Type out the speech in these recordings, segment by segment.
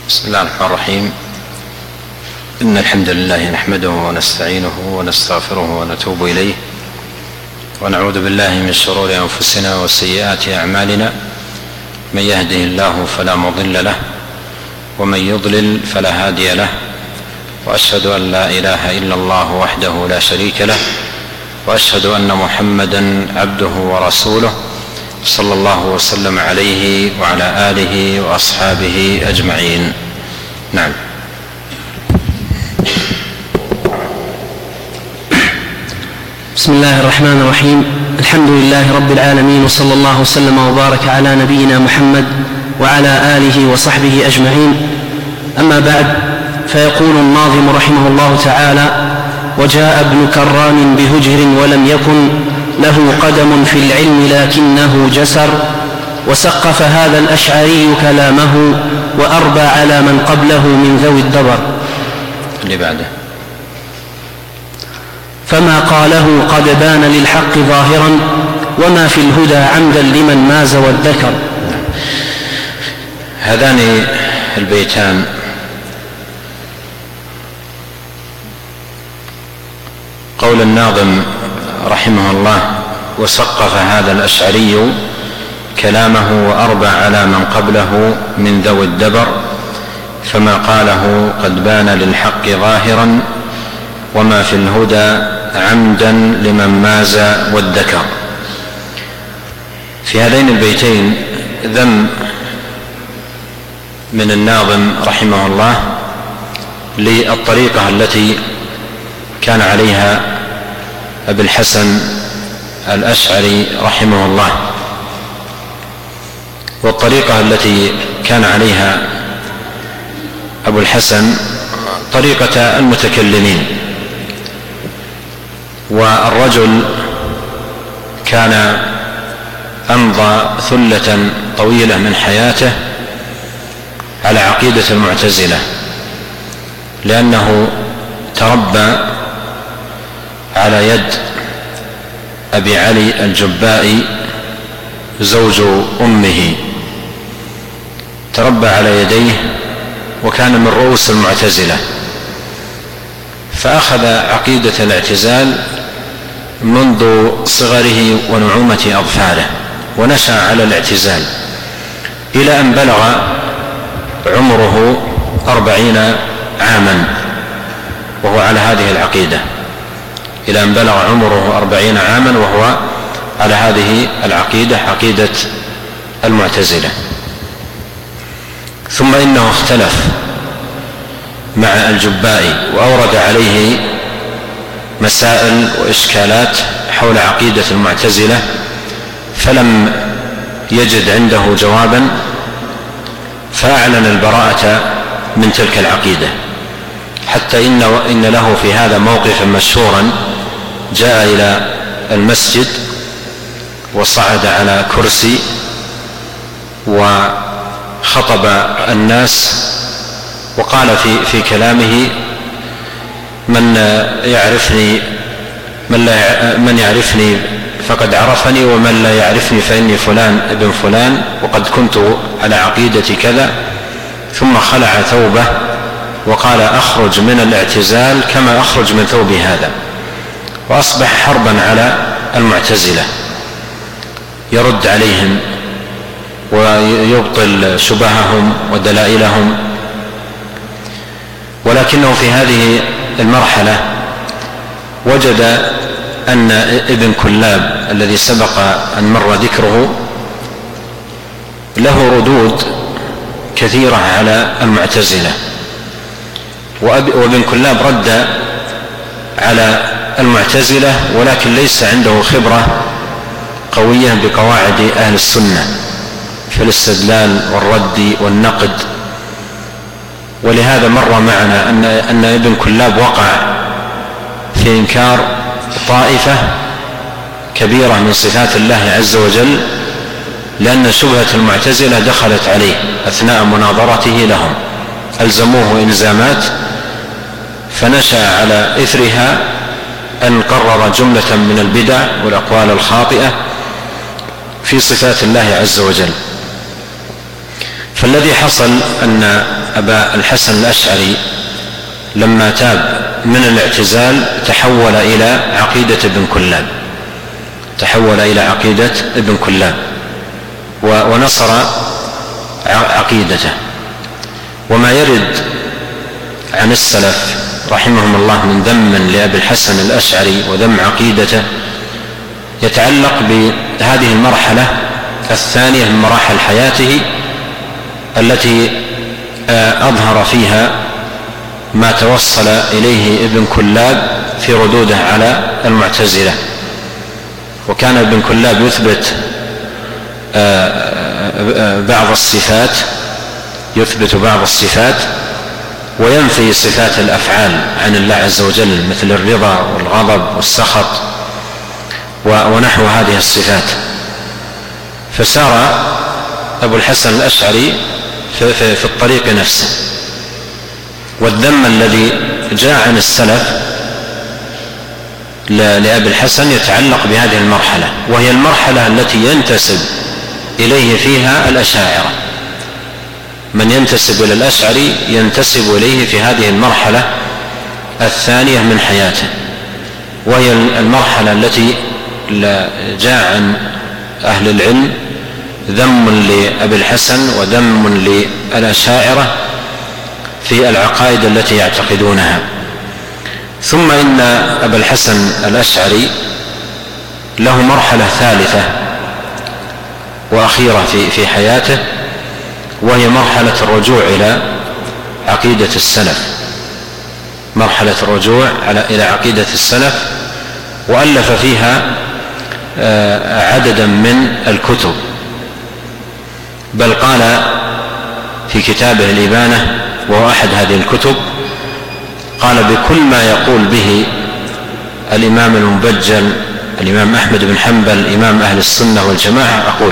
بسم الله الرحمن الرحيم. إن الحمد لله نحمده ونستعينه ونستغفره ونتوب إليه، ونعوذ بالله من شرور أنفسنا وسيئات أعمالنا. من يهده الله فلا مضل له، ومن يضلل فلا هادي له، وأشهد أن لا إله إلا الله وحده لا شريك له، وأشهد أن محمدا عبده ورسوله صلى الله وسلم عليه وعلى آله وأصحابه أجمعين. نعم. بسم الله الرحمن الرحيم. الحمد لله رب العالمين، وصلى الله وسلم وبارك على نبينا محمد وعلى آله وصحبه أجمعين. أما بعد، فيقول الناظم رحمه الله تعالى: وجاء ابن كرام بهجر ولم يكن له قدم في العلم لكنه جسر، وسقف هذا الأشعري كلامه وأربى على من قبله من ذوي الدبر. اللي بعده: فما قاله قد بان للحق ظاهرا، وما في الهدى عمدا لمن ماز والذكر. هذان البيتان قول الناظم رحمه الله: وسقف هذا الأشعري كلامه وأربى على من قبله من ذوي الدبر، فما قاله قد بان للحق ظاهرا، وما في الهدى عمدا لمن ماز والذكر. في هذين البيتين ذم من الناظم رحمه الله للطريقة التي كان عليها أبي الحسن الأشعري رحمه الله. والطريقة التي كان عليها أبو الحسن طريقة المتكلمين، والرجل كان أمضى ثلة طويلة من حياته على عقيدة المعتزلة، لأنه تربى على يد أبي علي الجبائي زوج أمه، تربى على يديه وكان من رؤوس المعتزلة، فأخذ عقيدة الاعتزال منذ صغره ونعومة أظفاره، ونشأ على الاعتزال إلى أن بلغ عمره 40 عاما وهو على هذه العقيدة، إلى أن بلغ عمره 40 عاما وهو على هذه العقيدة، عقيدة المعتزلة. ثم إنه اختلف مع الجبائي وأورد عليه مسائل وإشكالات حول عقيدة المعتزلة، فلم يجد عنده جوابا، فأعلن البراءة من تلك العقيدة، حتى إن له في هذا موقفا مشهورا. جاء إلى المسجد وصعد على كرسي وخطب الناس، وقال في كلامه: من يعرفني فقد عرفني، ومن لا يعرفني فإني فلان ابن فلان، وقد كنت على عقيدة كذا. ثم خلع ثوبه وقال: أخرج من الاعتزال كما أخرج من ثوبي هذا. وأصبح حربا على المعتزلة، يرد عليهم ويبطل شبههم ودلائلهم. ولكنه في هذه المرحلة وجد أن ابن كلاب الذي سبق أن مر ذكره له ردود كثيرة على المعتزلة، وابن كلاب رد على المعتزلة، ولكن ليس عنده خبرة قوية بقواعد أهل السنة في الاستدلال والرد والنقد. ولهذا مر معنا أن ابن كلاب وقع في إنكار طائفة كبيرة من صفات الله عز وجل، لأن شبهة المعتزلة دخلت عليه أثناء مناظرته لهم، ألزموه إلزامات، فنشأ على إثرها أن قرر جملة من البدع والأقوال الخاطئة في صفات الله عز وجل. فالذي حصل أن أبا الحسن الأشعري لما تاب من الاعتزال تحول إلى عقيدة ابن كلاب ونصر عقيدته. وما يرد عن السلف رحمهم الله من ذم لأبي الحسن الأشعري وذم عقيدته يتعلق بهذه المرحلة الثانية من مراحل حياته التي أظهر فيها ما توصل إليه ابن كلاب في ردوده على المعتزلة. وكان ابن كلاب يثبت بعض الصفات وينفي صفات الأفعال عن الله عز وجل مثل الرضا والغضب والسخط ونحو هذه الصفات. فسار أبو الحسن الأشعري في الطريق نفسه. والذم الذي جاء عن السلف لأبي الحسن يتعلق بهذه المرحلة، وهي المرحلة التي ينتسب إليه فيها الأشاعرة. من ينتسب إلى الأشعري ينتسب إليه في هذه المرحلة الثانية من حياته، وهي المرحلة التي جاء عن أهل العلم ذم لأبي الحسن وذم للأشاعرة في العقائد التي يعتقدونها. ثم إن أبا الحسن الأشعري له مرحلة ثالثة وأخيرة في حياته، وهي مرحلة الرجوع إلى عقيدة السلف، وألف فيها عددا من الكتب. بل قال في كتابه الإبانة وهو أحد هذه الكتب، قال: بكل ما يقول به الإمام المبجل الإمام أحمد بن حنبل إمام أهل السنة والجماعة أقول.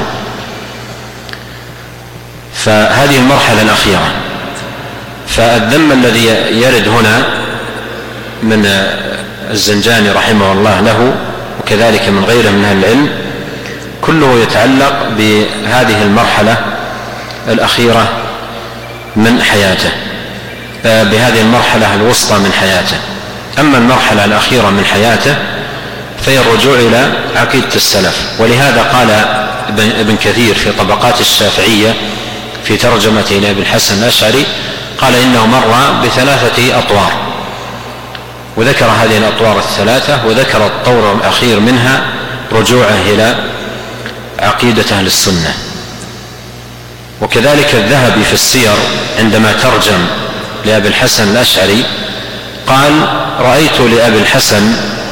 فهذه المرحلة الأخيرة. فالذم الذي يرد هنا من الزنجاني رحمه الله له وكذلك من غيره من أهل العلم كله يتعلق بهذه المرحلة الأخيرة من حياته، بهذه المرحلة الوسطى من حياته. أما المرحلة الأخيرة من حياته فهي الرجوع إلى عقيدة السلف. ولهذا قال ابن كثير في طبقات الشافعية في ترجمته لأبي الحسن الأشعري، قال إنه مر ب3 أطوار، وذكر هذه الأطوار الثلاثة، وذكر الطور الأخير منها رجوعه إلى عقيدة أهل السنة. وكذلك الذهبي في السير عندما ترجم لأبي الحسن الأشعري قال: رأيت لأبي الحسن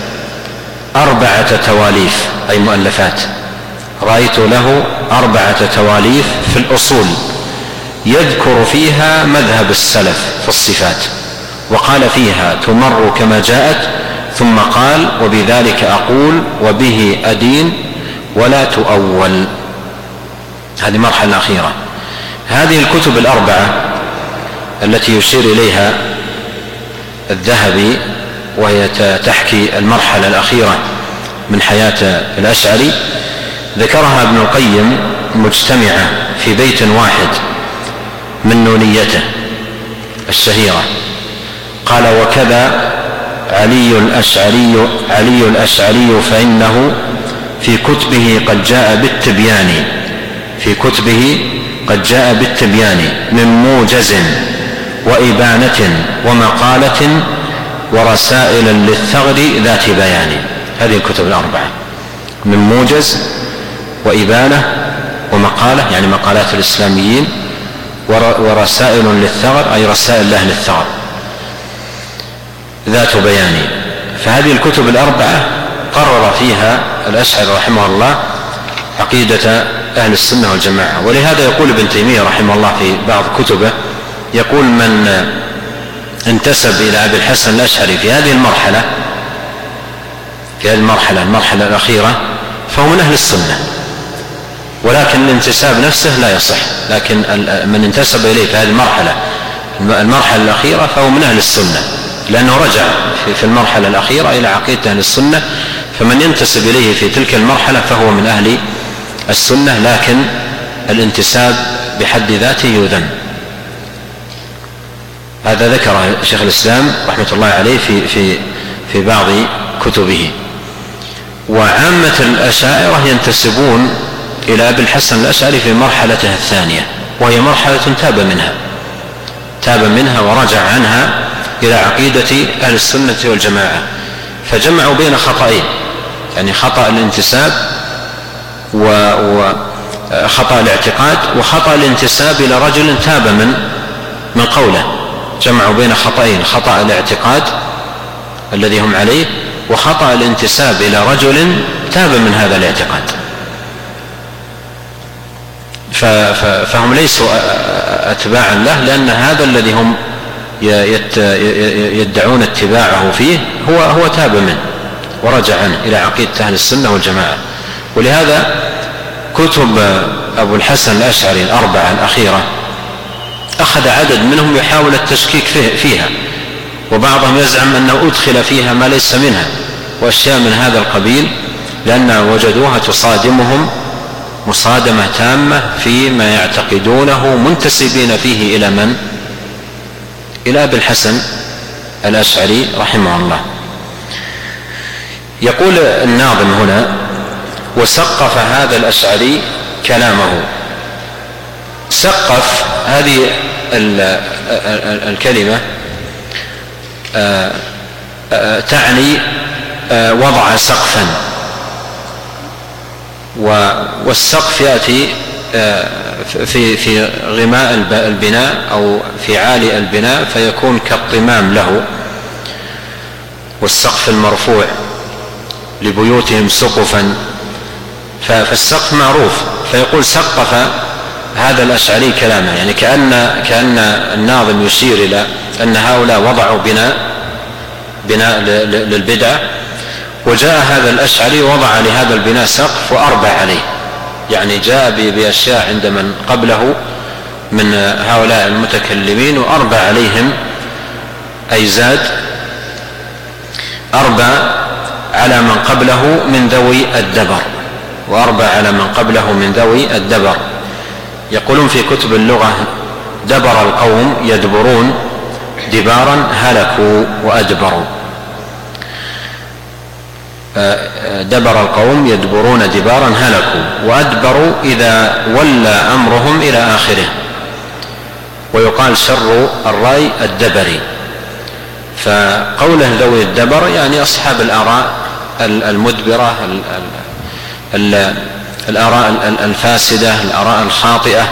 4 تواليف، أي مؤلفات، رأيت له 4 تواليف في الأصول يذكر فيها مذهب السلف في الصفات، وقال فيها تمر كما جاءت، ثم قال: وبذلك أقول وبه أدين ولا تؤول. هذه مرحلة الأخيرة. هذه الكتب ال4 التي يشير إليها الذهبي وهي تحكي المرحلة الأخيرة من حياة الأشعري ذكرها ابن القيم مجتمعة في بيت واحد من نونيته الشهيرة. قال: وكذا علي الأشعري فإنه في كتبه قد جاء بالتبيان من موجز وإبانة ومقالة ورسائل للثغر ذات بيان. هذه الكتب ال4 من موجز وإبانة ومقالة، يعني مقالات الإسلاميين، ورسائل للثغر أي رسائل لأهل الثغر ذات بيان. فهذه الكتب ال4 قرر فيها الأشعري رحمه الله عقيدة أهل السنة والجماعة. ولهذا يقول ابن تيمية رحمه الله في بعض كتبه، يقول: من انتسب إلى أبي الحسن الأشعري في هذه المرحلة الأخيرة فهو من أهل السنة، ولكن الانتساب نفسه لا يصح. لكن من انتسب إليه في هذه المرحلة الأخيرة فهو من أهل السنة، لأنه رجع في المرحلة الأخيرة إلى عقيدة أهل السنة. فمن ينتسب إليه في تلك المرحلة فهو من أهل السنة، لكن الانتساب بحد ذاته يذم. هذا ذكره شيخ الإسلام رحمة الله عليه في بعض كتبه. وعامة الأشاعرة ينتسبون إلى أبي الحسن الأشعري في مرحلته الثانية، وهي مرحلة تاب منها ورجع عنها إلى عقيدة أهل السنة والجماعة، فجمعوا بين خطأين، يعني خطأ الانتساب وخطأ الاعتقاد، وخطأ الانتساب إلى رجل تاب من قوله. جمعوا بين خطأين: خطأ الاعتقاد الذي هم عليه، وخطأ الانتساب إلى رجل تاب من هذا الاعتقاد. فهم ليسوا أتباعا له، لأن هذا الذي هم يدعون اتباعه فيه هو تاب منه ورجع عنه إلى عقيدة أهل السنة والجماعة. ولهذا كتب أبو الحسن الأشعري الأربعة الأخيرة أخذ عدد منهم يحاول التشكيك فيها، وبعضهم يزعم أنه أدخل فيها ما ليس منها وأشياء من هذا القبيل، لأن وجدوها تصادمهم مصادمة تامة فيما يعتقدونه منتسبين فيه إلى من؟ إلى أبي الحسن الأشعري رحمه الله. يقول الناظم هنا: وسقف هذا الأشعري كلامه. سقف هذه الكلمة تعني وضع سقفا، والسقف يأتي في غماء البناء أو في عالي البناء فيكون كالطمام له. والسقف المرفوع لبيوتهم سقفا، فالسقف معروف. فيقول سقف هذا الأشعري كلامه، يعني كأن الناظم يشير إلى أن هؤلاء وضعوا بناء للبدعة، وجاء هذا الأشعري وضع لهذا البناء سقف وأربع عليه، يعني جاء بأشياء عند من قبله من هؤلاء المتكلمين وأربع عليهم، أي زاد أربع على من قبله من ذوي الدبر، وأربع على من قبله من ذوي الدبر. يقولون في كتب اللغة: دبر القوم يدبرون دبارا هلكوا وأدبروا. دبر القوم يدبرون دبارا هلكوا وأدبروا إذا ولى أمرهم إلى آخره. ويقال شر الرأي الدبري. فقوله ذوي الدبر يعني أصحاب الآراء المدبرة، الآراء الفاسدة، الآراء الخاطئة.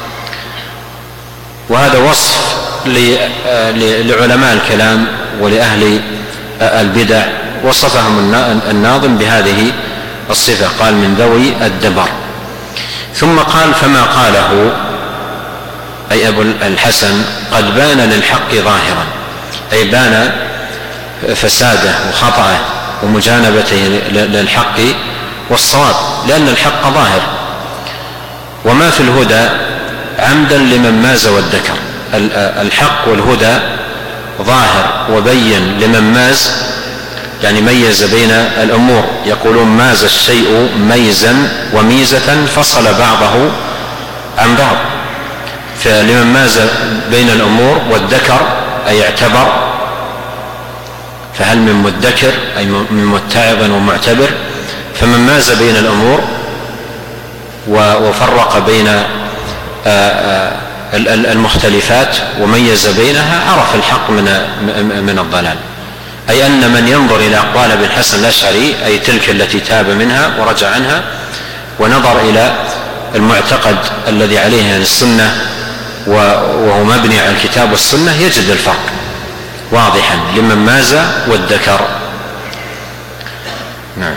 وهذا وصف لعلماء الكلام ولأهل البدع، وصفهم الناظم بهذه الصفة، قال من ذوي الدبر. ثم قال: فما قاله أي أبو الحسن قد بان للحق ظاهرا، أي بان فساده وخطأه ومجانبته للحق والصواب، لأن الحق ظاهر. وما في الهدى عمدا لمن ماز وادكر. الحق والهدى ظاهر وبين لمن ماز، يعني ميز بين الأمور. يقولون: ماز الشيء ميزا وميزة فصل بعضه عن بعض. فلمن ماز بين الأمور، والذكر أي اعتبر، فهل من مدكر أي من متعظ ومعتبر. فمن ماز بين الأمور وفرق بين المختلفات وميز بينها عرف الحق من الضلال. أي أن من ينظر إلى أقوال ابن الحسن الأشعري، أي تلك التي تاب منها ورجع عنها، ونظر إلى المعتقد الذي عليه أهل السنة وهو مبني على الكتاب والسنة، يجد الفرق واضحا لمن ماز والذكر. نعم.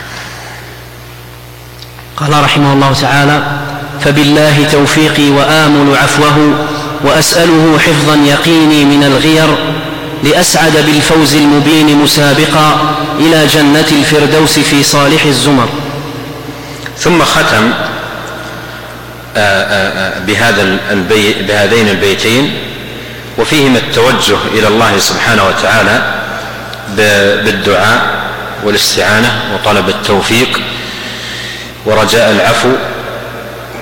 قال رحمه الله تعالى: فبالله توفيقي وآمل عفوه، وأسأله حفظا يقيني من الغير، لأسعد بالفوز المبين مسابقا إلى جنة الفردوس في صالح الزمر. ثم ختم بهذين البيتين، وفيهما التوجه إلى الله سبحانه وتعالى بالدعاء والاستعانة وطلب التوفيق ورجاء العفو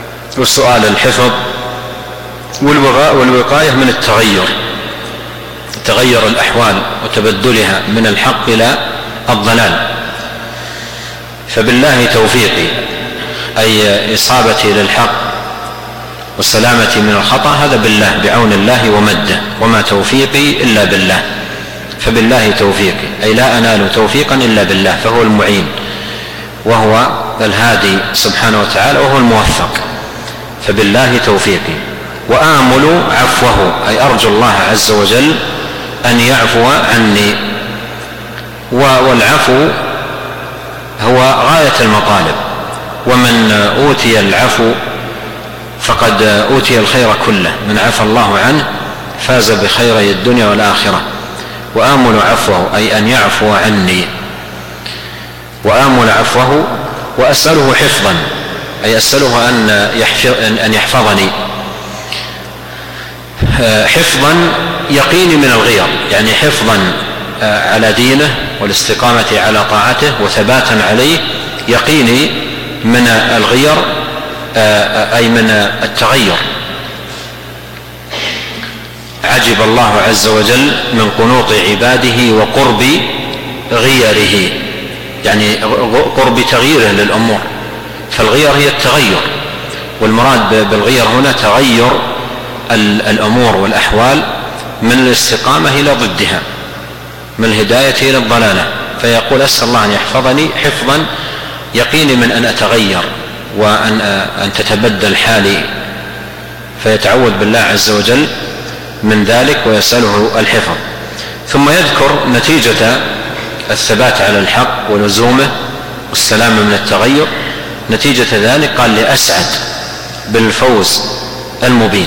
وسؤال الحفظ والوقاية من التغير. تغير الأحوال وتبدلها من الحق إلى الضلال. فبالله توفيقي أي إصابتي للحق وسلامتي من الخطأ هذا بالله بعون الله ومده، وما توفيقي إلا بالله. فبالله توفيقي أي لا أنال توفيقا إلا بالله، فهو المعين وهو الهادي سبحانه وتعالى وهو الموفق. فبالله توفيقي. وآمل عفوه أي أرجو الله عز وجل أن يعفو عني. والعفو هو غاية المطالب، ومن أوتي العفو فقد أوتي الخير كله، من عفى الله عنه فاز بخيري الدنيا والآخرة. وآمل عفوه أي أن يعفو عني، وآمل عفوه وأسأله حفظا أي أسأله أن يحفظني حفظا يقيني من الغير، يعني حفظا على دينه والاستقامة على طاعته وثباتا عليه، يقيني من الغير أي من التغير. عجب الله عز وجل من قنوط عباده وقرب غيره، يعني قرب تغييره للأمور. فالغير هي التغير، والمراد بالغير هنا تغير الأمور والأحوال من الاستقامة إلى ضدها، من الهداية إلى الضلالة. فيقول أسأل الله أن يحفظني حفظا يقيني من أن أتغير وأن تتبدل حالي، فيتعوذ بالله عز وجل من ذلك ويسأله الحفظ. ثم يذكر نتيجة الثبات على الحق ولزومه والسلام من التغير. نتيجة ذلك قال لأسعد بالفوز المبين.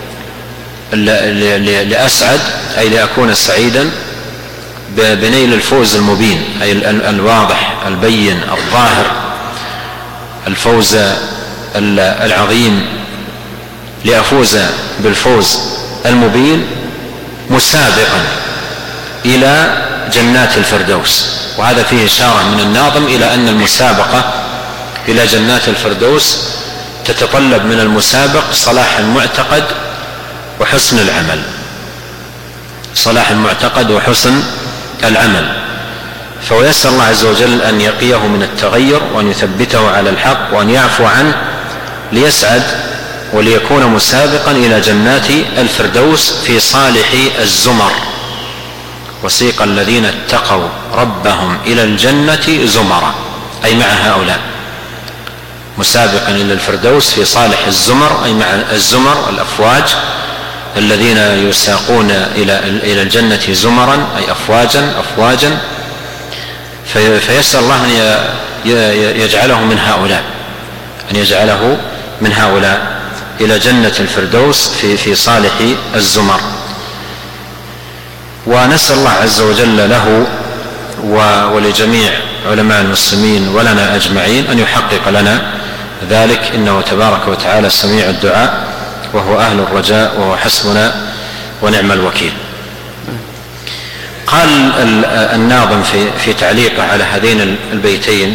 لأسعد أي لأكون سعيدا بنيل الفوز المبين، أي الواضح البين الظاهر، الفوز العظيم. لأفوز بالفوز المبين مسابقا إلى جنات الفردوس. وهذا فيه إشارة من الناظم إلى أن المسابقة إلى جنات الفردوس تتطلب من المسابق صلاح المعتقد وحسن العمل، صلاح المعتقد وحسن العمل. فيسأل الله عز وجل أن يقيه من التغير وأن يثبته على الحق وأن يعفو عنه ليسعد وليكون مسابقا إلى جنات الفردوس في صالح الزمر. وسيق الذين اتقوا ربهم إلى الجنة زمرا، أي مع هؤلاء، مسابقا إلى الفردوس في صالح الزمر، أي مع الزمر الأفواج الذين يساقون إلى الجنة زمرا، أي أفواجا. فيسأل الله أن يجعله من هؤلاء، أن يجعله من هؤلاء إلى جنة الفردوس في صالح الزمر. ونسأل الله عز وجل له ولجميع علماء المسلمين ولنا أجمعين أن يحقق لنا ذلك، إنه تبارك وتعالى سميع الدعاء وهو أهل الرجاء وهو حسبنا ونعم الوكيل. قال الناظم في تعليقه على هذين البيتين،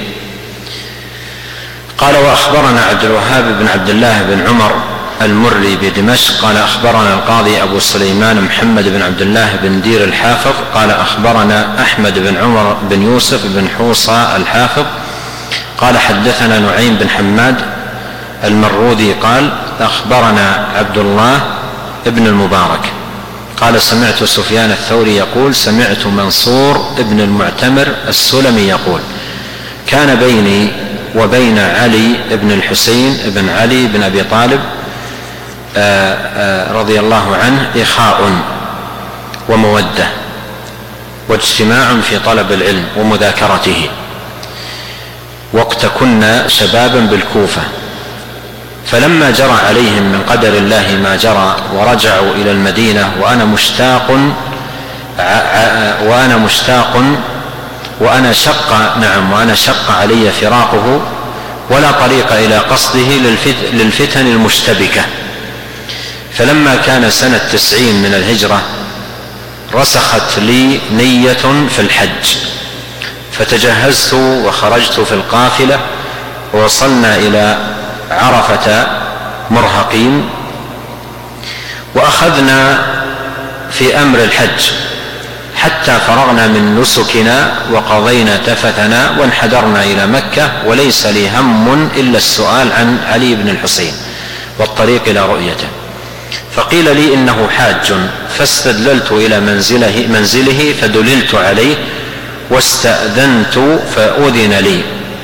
قال: وأخبرنا عبد الوهاب بن عبد الله بن عمر المري بدمشق قال أخبرنا القاضي أبو سليمان محمد بن عبد الله بن دير الحافظ قال أخبرنا أحمد بن عمر بن يوسف بن حوصى الحافظ قال حدثنا نعيم بن حماد المروذي قال أخبرنا عبد الله بن المبارك قال سمعت سفيان الثوري يقول سمعت منصور بن المعتمر السلمي يقول: كان بيني وبين علي بن الحسين بن علي بن أبي طالب رضي الله عنه إخاء ومودة واجتماع في طلب العلم ومذاكرته، وقت كنا شبابا بالكوفة، فلما جرى عليهم من قدر الله ما جرى ورجعوا إلى المدينة وأنا شق علي فراقه ولا طريق إلى قصده للفتن المشتبكة. فلما كان سنة 90 من الهجرة رسخت لي نية في الحج، فتجهزت وخرجت في القافلة ووصلنا إلى عرفة مرهقين، وأخذنا في أمر الحج حتى فرغنا من نسكنا وقضينا تفثنا وانحدرنا إلى مكة، وليس لي هم إلا السؤال عن علي بن الحسين والطريق إلى رؤيته. فقيل لي إنه حاج، فاستدللت إلى منزله فدللت عليه واستأذنت فأذن لي،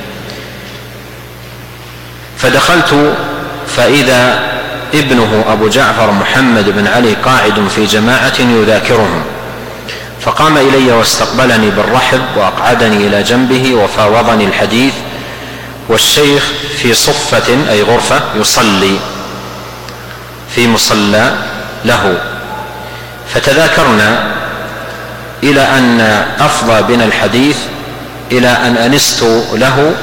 فدخلت فإذا ابنه أبو جعفر محمد بن علي قاعد في جماعة يذاكرهم، فقام إلي واستقبلني بالرحب وأقعدني إلى جنبه وفاوضني الحديث، والشيخ في صفة أي غرفة يصلي في مصلى له، فتذاكرنا إلى أن أفضى بنا الحديث إلى أن أنست له،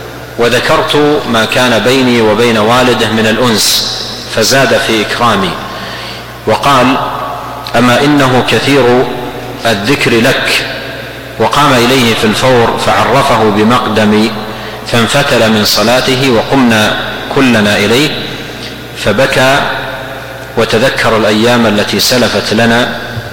وذكرت ما كان بيني وبين والده من الأنس فزاد في إكرامي، وقال: أما إنه كثير الذكر لك. وقام إليه في الفور فعرفه بمقدمي، فانفتل من صلاته وقمنا كلنا إليه، فبكى وتذكر الأيام التي سلفت لنا،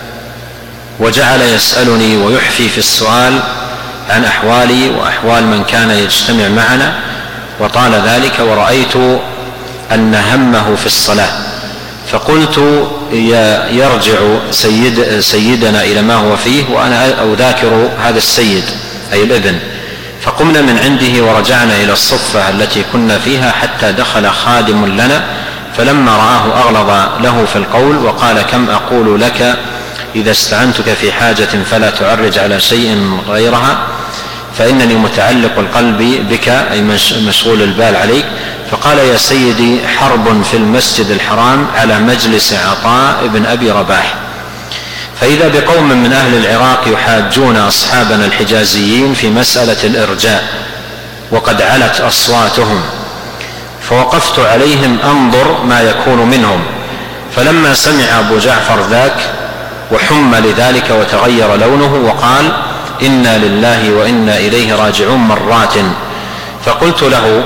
وجعل يسألني ويحفي في السؤال عن أحوالي وأحوال من كان يجتمع معنا، وطال ذلك ورأيت أن همه في الصلاة، فقلت: يرجع سيدنا إلى ما هو فيه وأنا أذاكر هذا السيد أي الابن. فقمنا من عنده ورجعنا إلى الصفة التي كنا فيها حتى دخل خادم لنا، فلما رآه أغلظ له في القول وقال: كم أقول لك إذا استعنتك في حاجة فلا تعرج على شيء غيرها، فإنني متعلق القلب بك أي مشغول البال عليك. فقال: يا سيدي، حرب في المسجد الحرام على مجلس عطاء بن أبي رباح، فإذا بقوم من أهل العراق يحاجون أصحابنا الحجازيين في مسألة الإرجاء وقد علت أصواتهم، فوقفت عليهم أنظر ما يكون منهم، فلما سمع أبو جعفر ذاك وحم لذلك وتغير لونه وقال: إنا لله وإنا إليه راجعون مرات. فقلت له: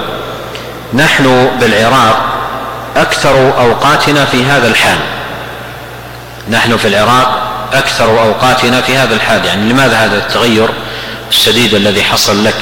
نحن بالعراق أكثر أوقاتنا في هذا الحال، نحن في العراق أكثر أوقاتنا في هذا الحال، يعني لماذا هذا التغير الشديد الذي حصل لك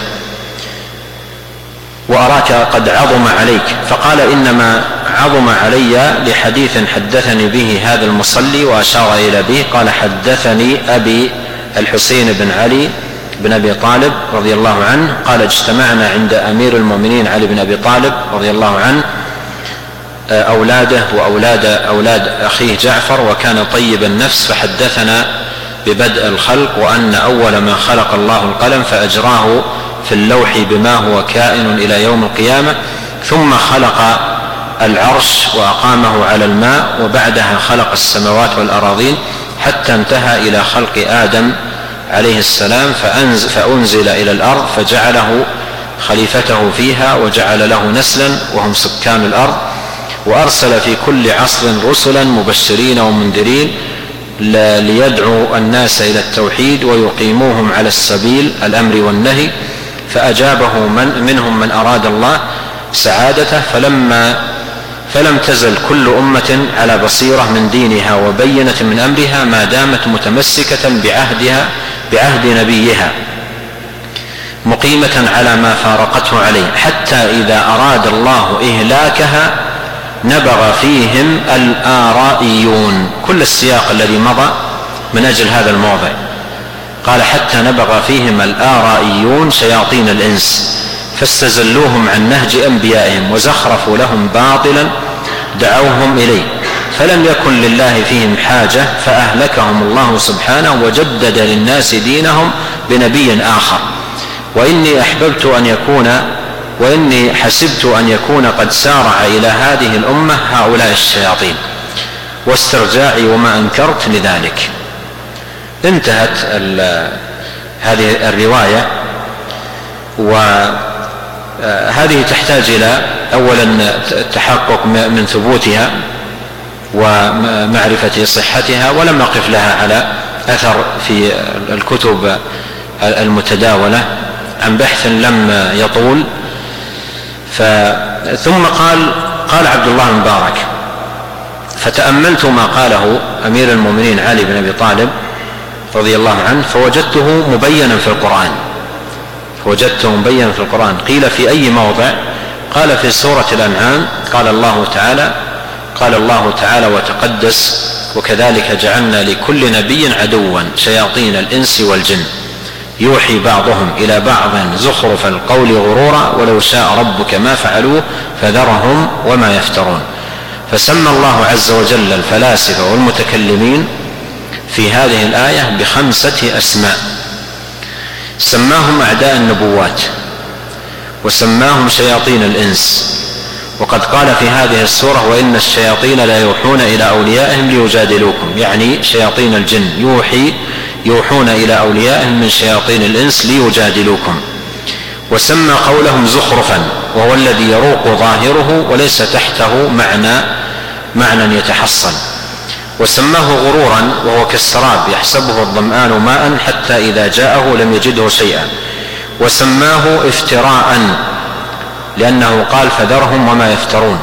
وأراك قد عظم عليك؟ فقال: إنما عظم علي لحديث حدثني به هذا المصلي، وأشار إلى به، قال: حدثني أبي الحسين بن علي بن أبي طالب رضي الله عنه قال: اجتمعنا عند أمير المؤمنين علي بن أبي طالب رضي الله عنه أولاده وأولاد أخيه جعفر، وكان طيب النفس، فحدثنا ببدء الخلق وأن أول ما خلق الله القلم فأجراه في اللوح بما هو كائن إلى يوم القيامة، ثم خلق العرش وأقامه على الماء، وبعدها خلق السماوات والأراضين حتى انتهى إلى خلق آدم عليه السلام، فأنزل إلى الأرض فجعله خليفته فيها وجعل له نسلا وهم سكان الأرض، وأرسل في كل عصر رسلا مبشرين ومنذرين ليدعوا الناس إلى التوحيد ويقيموهم على السبيل الأمر والنهي، فأجابه منهم من أراد الله سعادته، فلم تزل كل أمة على بصيرة من دينها وبينة من أمرها ما دامت متمسكة بعهد نبيها مقيمة على ما فارقته عليه، حتى إذا أراد الله إهلاكها نبغ فيهم الآرائيون. كل السياق الذي مضى من أجل هذا الموضع، قال: حتى نبغ فيهم الآرائيون شياطين الإنس، فاستزلوهم عن نهج أنبيائهم وزخرفوا لهم باطلا دعوهم إليه، فلم يكن لله فيهم حاجة فأهلكهم الله سبحانه وجدد للناس دينهم بنبي آخر. وإني حسبت أن يكون قد سارع إلى هذه الأمة هؤلاء الشياطين، واسترجاعي وما أنكرت لذلك. انتهت هذه الرواية، وهذه تحتاج إلى أولا التحقق من ثبوتها ومعرفة صحتها، ولم أقف لها على أثر في الكتب المتداولة عن بحث لم يطول. ثم قال عبد الله المبارك: فتأملت ما قاله أمير المؤمنين علي بن أبي طالب رضي الله عنه فوجدته مبينا في القرآن. قيل في أي موضع؟ قال في سورة الأنعام. قال الله تعالى وتقدس: وكذلك جعلنا لكل نبي عدوا شياطين الإنس والجن يوحي بعضهم إلى بعض زخرف القول غرورا ولو شاء ربك ما فعلوه فذرهم وما يفترون. فسمى الله عز وجل الفلاسفة والمتكلمين في هذه الآية ب5 أسماء، سماهم أعداء النبوات، وسماهم شياطين الإنس. وقد قال في هذه السورة: وإن الشياطين لا يوحون إلى أوليائهم ليجادلوكم، يعني شياطين الجن يوحون إلى أوليائهم من شياطين الإنس ليجادلوكم. وسمى قولهم زخرفا، وهو الذي يروق ظاهره وليس تحته معنى يتحصل. وسماه غرورا، وهو كالسراب يحسبه الظمآن ماء حتى إذا جاءه لم يجده شيئا. وسماه افتراء، لأنه قال: فذرهم وما يفترون.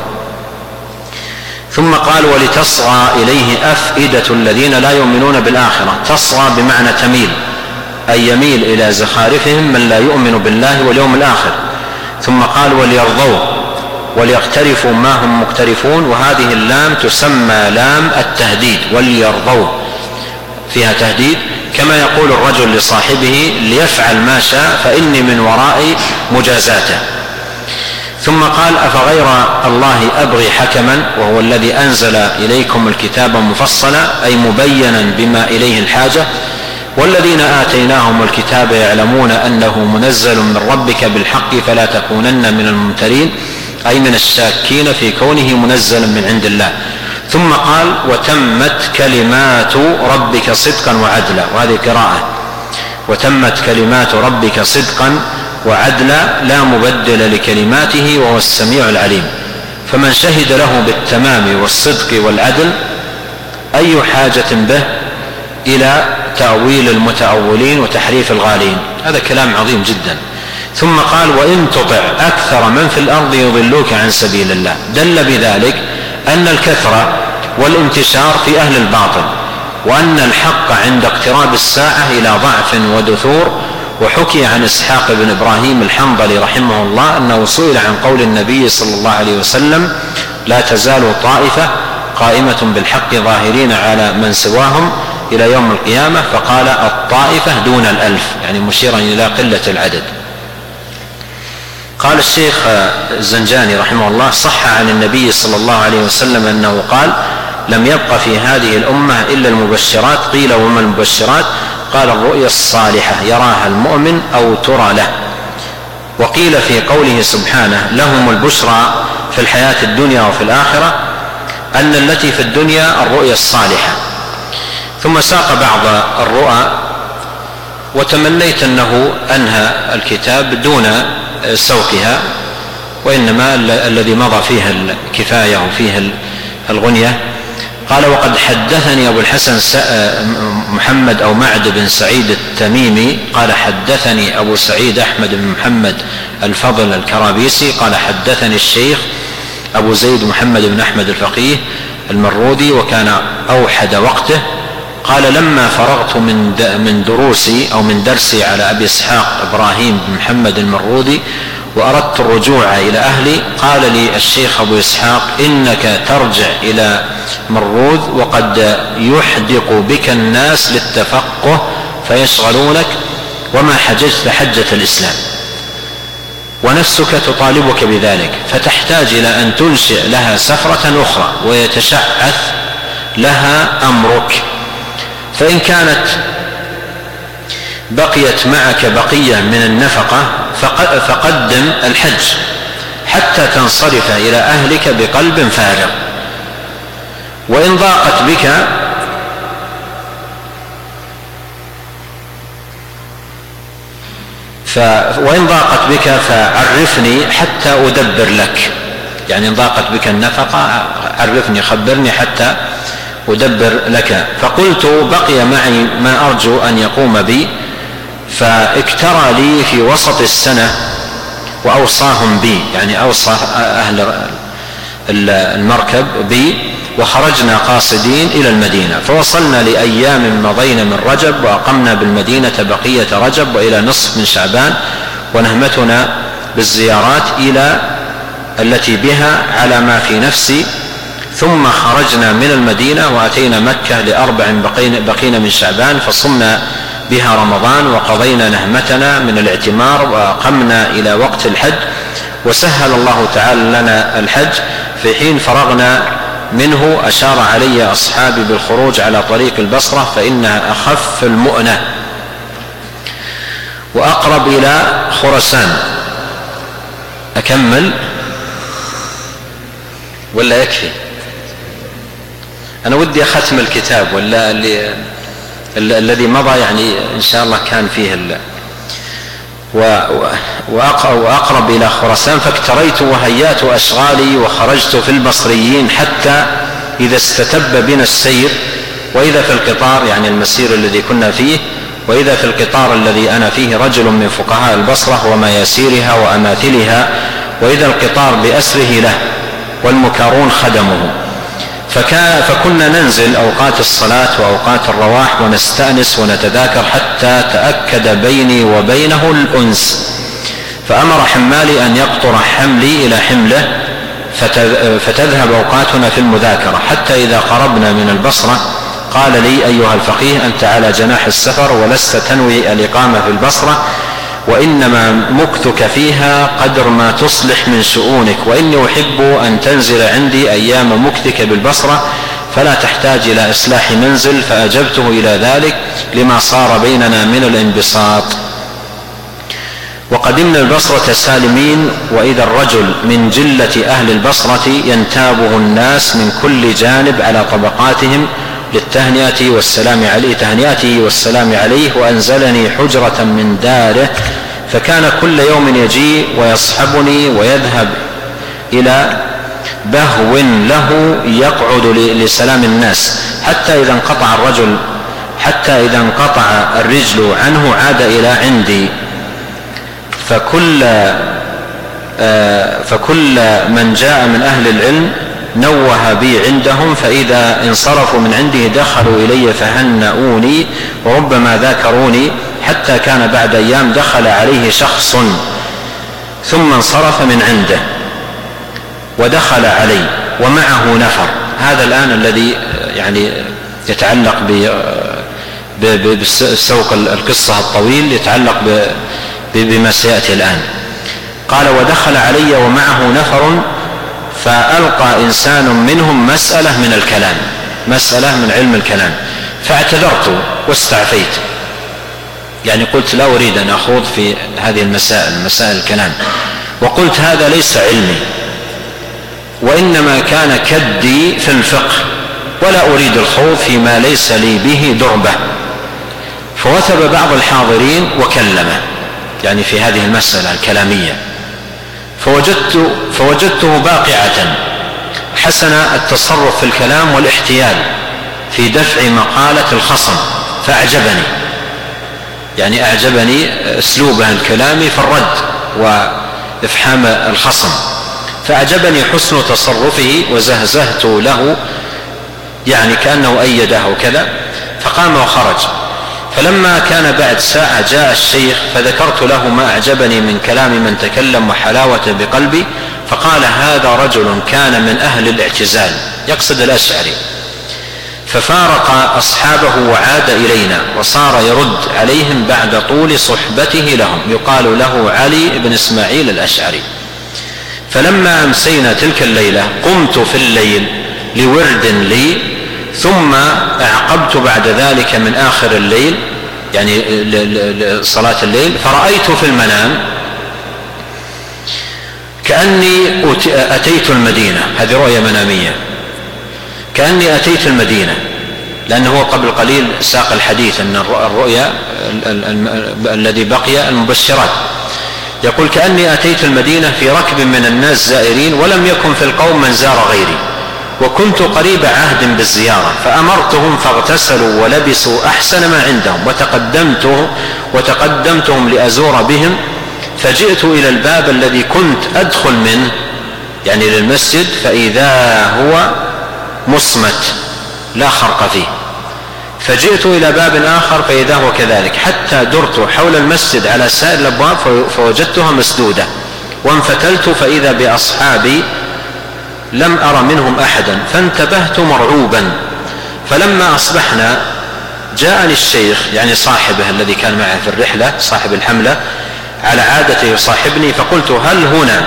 ثم قال: ولتصغى إليه أفئدة الذين لا يؤمنون بالآخرة. تصغى بمعنى تميل، أي يميل إلى زخارفهم من لا يؤمن بالله واليوم الآخر. ثم قال: وليرضوا وليقترفوا ما هم مقترفون. وهذه اللام تسمى لام التهديد، وليرضوا فيها تهديد، كما يقول الرجل لصاحبه: ليفعل ما شاء فإني من ورائي مجازاته. ثم قال: أفغير الله أبغي حكما وهو الذي أنزل إليكم الكتاب مفصلا، أي مبينا بما إليه الحاجة. والذين آتيناهم الكتاب يعلمون أنه منزل من ربك بالحق فلا تكونن من الممترين، أي من الشاكين في كونه منزلا من عند الله. ثم قال: وتمت كلمات ربك صدقا وعدلا. وهذه قراءة: وتمت كلمات ربك صدقا وعدلا لا مبدل لكلماته وهو السميع العليم. فمن شهد له بالتمام والصدق والعدل أي حاجة به إلى تأويل المتأولين وتحريف الغالين؟ هذا كلام عظيم جدا. ثم قال: وإن تطع أكثر من في الأرض يضلوك عن سبيل الله. دل بذلك أن الكثرة والانتشار في أهل الباطل، وأن الحق عند اقتراب الساعة إلى ضعف ودثور. وحكي عن إسحاق بن إبراهيم الحنظلي رحمه الله أنه سئل عن قول النبي صلى الله عليه وسلم: لا تزال طائفة قائمة بالحق ظاهرين على من سواهم إلى يوم القيامة. فقال: الطائفة دون 1000، يعني مشيرا إلى قلة العدد. قال الشيخ الزنجاني رحمه الله: صح عن النبي صلى الله عليه وسلم أنه قال: لم يبق في هذه الأمة إلا المبشرات. قيل: وما المبشرات؟ قال: الرؤيا الصالحة يراها المؤمن أو ترى له. وقيل في قوله سبحانه: لهم البشرى في الحياة الدنيا وفي الآخرة، أن التي في الدنيا الرؤيا الصالحة. ثم ساق بعض الرؤى، وتمنيت أنه أنهى الكتاب دون سوقها، وإنما الذي مضى فيها الكفاية وفيها الغنية. قال: وقد حدثني أبو الحسن محمد أو معد بن سعيد التميمي قال: حدثني أبو سعيد أحمد بن محمد الفضل الكرابيسي قال: حدثني الشيخ أبو زيد محمد بن أحمد الفقيه المرودي، وكان أوحد وقته. قال: لما فرغت من دروسي أو من درسي على أبي إسحاق إبراهيم بن محمد المرودي وأردت الرجوع إلى أهلي، قال لي الشيخ أبو إسحاق: إنك ترجع إلى مرود وقد يحدق بك الناس للتفقه فيشغلونك، وما حججت حجة الإسلام، ونفسك تطالبك بذلك، فتحتاج إلى أن تنشئ لها سفرة أخرى ويتشعث لها أمرك. فإن كانت بقيت معك بقية من النفقة فقدم الحج حتى تنصرف إلى أهلك بقلب فارغ. وإن ضاقت بك فعرفني حتى أدبر لك، يعني إن ضاقت بك النفقة عرفني، خبرني حتى أدبر لك. فقلت: بقي معي ما أرجو أن يقوم بي. فاكترى لي في وسط السنة وأوصاهم بي، يعني أوصى أهل المركب بي وخرجنا قاصدين إلى المدينة، فوصلنا لأيام مضينا من رجب، وأقمنا بالمدينة بقية رجب وإلى نصف من شعبان، ونهمتنا بالزيارات إلى التي بها على ما في نفسي. ثم خرجنا من المدينة وأتينا مكة لأربع بقينا من شعبان، فصمنا بها رمضان وقضينا نهمتنا من الاعتمار، وأقمنا إلى وقت الحج، وسهل الله تعالى لنا الحج. في حين فرغنا منه أشار علي أصحابي بالخروج على طريق البصرة، فإنها أخف المؤنة وأقرب إلى خراسان. أكمل ولا يكفي؟ أنا ودي أختم الكتاب ولا الذي مضى، يعني إن شاء الله كان فيه وأقرب إلى خراسان. فاكتريت وهيأت أشغالي وخرجت في البصريين، حتى إذا استتب بنا السير، وإذا في القطار، يعني المسير الذي كنا فيه، وإذا في القطار الذي أنا فيه رجل من فقهاء البصرة ومياسيرها وأماثلها، وإذا القطار بأسره له والمكارون خدمه. فكنا ننزل أوقات الصلاة وأوقات الرواح ونستأنس ونتذاكر، حتى تأكد بيني وبينه الأنس. فأمر حمالي أن يقطر حملي إلى حمله، فتذهب أوقاتنا في المذاكرة، حتى إذا قربنا من البصرة قال لي: أيها الفقيه، أنت على جناح السفر ولست تنوي الإقامة في البصرة، وإنما مكثك فيها قدر ما تصلح من شؤونك، وإني أحب أن تنزل عندي أيام مكثك بالبصرة، فلا تحتاج إلى إصلاح منزل. فأجبته إلى ذلك لما صار بيننا من الانبساط. وقدمنا البصرة سالمين، وإذا الرجل من جلة أهل البصرة ينتابه الناس من كل جانب على طبقاتهم للتهنئة والسلام عليه، تهنئته والسلام عليه. وأنزلني حجرة من داره، فكان كل يوم يجي ويصحبني ويذهب إلى بهو له يقعد لسلام الناس، حتى إذا انقطع الرجل عنه عاد إلى عندي. فكل من جاء من أهل العلم نوه بي عندهم، فإذا انصرفوا من عنده دخلوا إلي فهنؤوني وربما ذاكروني، حتى كان بعد أيام دخل عليه شخص ثم انصرف من عنده ودخل علي ومعه نفر. هذا الآن الذي يعني يتعلق بسوق القصة الطويل، يتعلق بما سيأتي الآن. قال: ودخل علي ومعه نفر، فألقى إنسان منهم مسألة من الكلام، مسألة من علم الكلام، فاعتذرت واستعفيت، يعني قلت لا أريد أن أخوض في هذه مسائل الكلام، وقلت هذا ليس علمي، وإنما كان كدي في الفقه، ولا أريد الخوض فيما ليس لي به دربة. فوثب بعض الحاضرين وكلمه، يعني في هذه المسألة الكلامية، فوجدته باقعة حسن التصرف في الكلام والاحتيال في دفع مقالة الخصم، فأعجبني، يعني أعجبني أسلوبه الكلامي في الرد وإفحام الخصم، فأعجبني حسن تصرفه، وزهزهت له يعني كأنه أيده وكذا، فقام وخرج. فلما كان بعد ساعة جاء الشيخ، فذكرت له ما أعجبني من كلام من تكلم وحلاوة بقلبي، فقال: هذا رجل كان من أهل الاعتزال، يقصد الأشعري، ففارق أصحابه وعاد إلينا، وصار يرد عليهم بعد طول صحبته لهم، يقال له علي بن إسماعيل الأشعري. فلما أمسينا تلك الليلة قمت في الليل لورد لي، ثم أعقبت بعد ذلك من آخر الليل، يعني صلاة الليل، فرأيت في المنام كأني أتيت المدينة. هذه رؤية منامية، كأني أتيت المدينة، لأنه قبل قليل ساق الحديث أن الرؤيا الذي بقي المبشرات. يقول: كأني أتيت المدينة في ركب من الناس زائرين، ولم يكن في القوم من زار غيري، وكنت قريب عهد بالزيارة، فأمرتهم فاغتسلوا ولبسوا أحسن ما عندهم، وتقدمتهم لأزور بهم، فجئت إلى الباب الذي كنت أدخل منه، يعني للمسجد، فإذا هو مصمت لا خرق فيه، فجئت إلى باب آخر فإذا هو كذلك، حتى درت حول المسجد على سائر الأبواب فوجدتها مسدودة، وانفتلت فإذا بأصحابي لم أر منهم أحدا، فانتبهت مرعوبا. فلما أصبحنا جاءني الشيخ، يعني صاحبه الذي كان معه في الرحلة، صاحب الحملة، على عادته يصاحبني، فقلت: هل هنا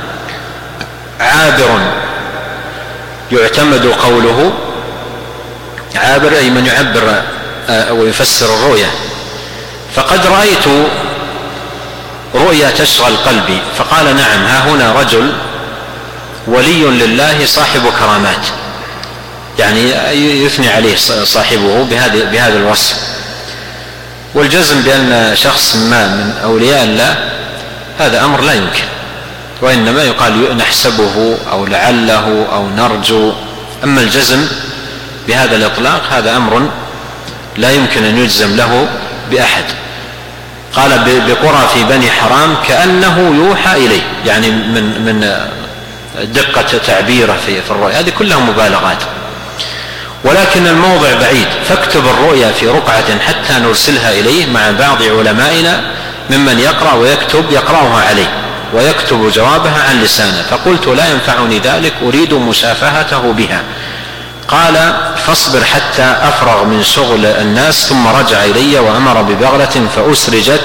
عابر يعتمد قوله؟ عابر أي من يعبر ويفسر الرؤيا. فقد رأيت رؤيا تشغل قلبي. فقال: نعم، ها هنا رجل ولي لله صاحب كرامات، يعني يثني عليه صاحبه بهذا الوصف. والجزم بأن شخص ما من أولياء الله هذا أمر لا يمكن، وإنما يقال نحسبه أو لعله أو نرجو. أما الجزم بهذا الإطلاق هذا أمر لا يمكن أن يجزم له بأحد. قال: بقرى في بني حرام كأنه يوحى إليه، يعني من دقة تعبيره في الرؤيا. هذه كلها مبالغات، ولكن الموضع بعيد، فاكتب الرؤيا في رقعة حتى نرسلها إليه مع بعض علمائنا ممن يقرأ ويكتب، يقرأها عليه ويكتب جوابها عن لسانه. فقلت: لا ينفعني ذلك، أريد مشافهته بها. قال: فاصبر حتى أفرغ من شغل الناس. ثم رجع إلي وأمر ببغلة فأسرجت،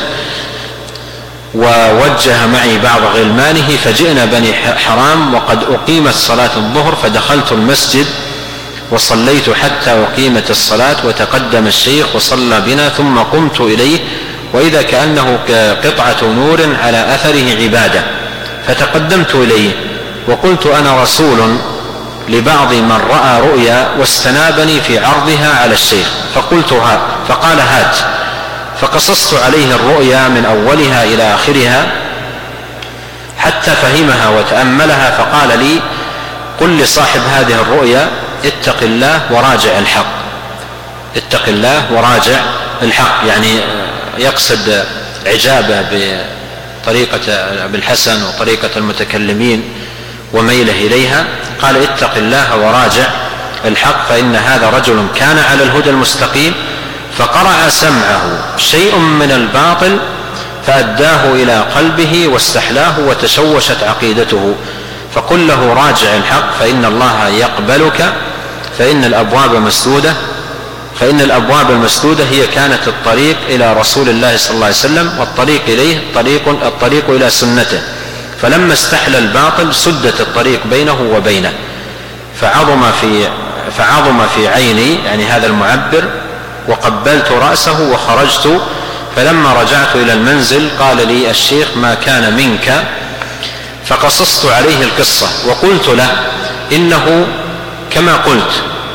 ووجه معي بعض غلمانه، فجئنا بني حرام وقد أقيمت صلاة الظهر، فدخلت المسجد وصليت حتى أقيمت الصلاة، وتقدم الشيخ وصلى بنا، ثم قمت إليه وإذا كأنه قطعة نور على أثره عبادة، فتقدمت إليه وقلت: أنا رسول لبعض من رأى رؤيا واستنابني في عرضها على الشيخ. فقال: هات. فقصصت عليه الرؤيا من أولها إلى آخرها حتى فهمها وتأملها. فقال لي: قل لصاحب هذه الرؤيا: اتق الله وراجع الحق. اتق الله وراجع الحق، يعني يقصد عجابه بطريقة أبي الحسن وطريقة المتكلمين وميله إليها. قال: اتق الله وراجع الحق، فإن هذا رجل كان على الهدى المستقيم، فقرع سمعه شيء من الباطل فأداه إلى قلبه واستحلاه وتشوشت عقيدته، فقل له: راجع الحق، فإن الله يقبلك، فإن الأبواب المسدودة هي كانت الطريق إلى رسول الله صلى الله عليه وسلم، والطريق إليه الطريق إلى سنته، فلما استحل الباطل سدت الطريق بينه وبينه، فعظم في عيني، يعني هذا المعبر، وقبلت رأسه وخرجت. فلما رجعت إلى المنزل قال لي الشيخ: ما كان منك؟ فقصصت عليه القصة وقلت له: إنه كما قلت.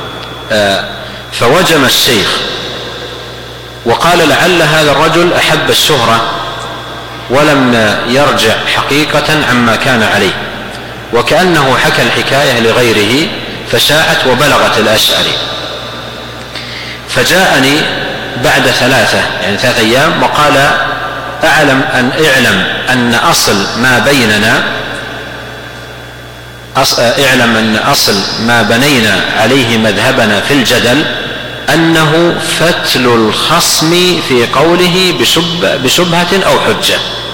فوجم الشيخ وقال: لعل هذا الرجل أحب الشهرة ولم يرجع حقيقة عما كان عليه، وكأنه حكى الحكاية لغيره فشاعت وبلغت الأشعري. فجاءني بعد 3 أيام وقال: اعلم أن أصل ما بنينا عليه مذهبنا في الجدل أنه فتل الخصم في قوله بشبهة أو حجة،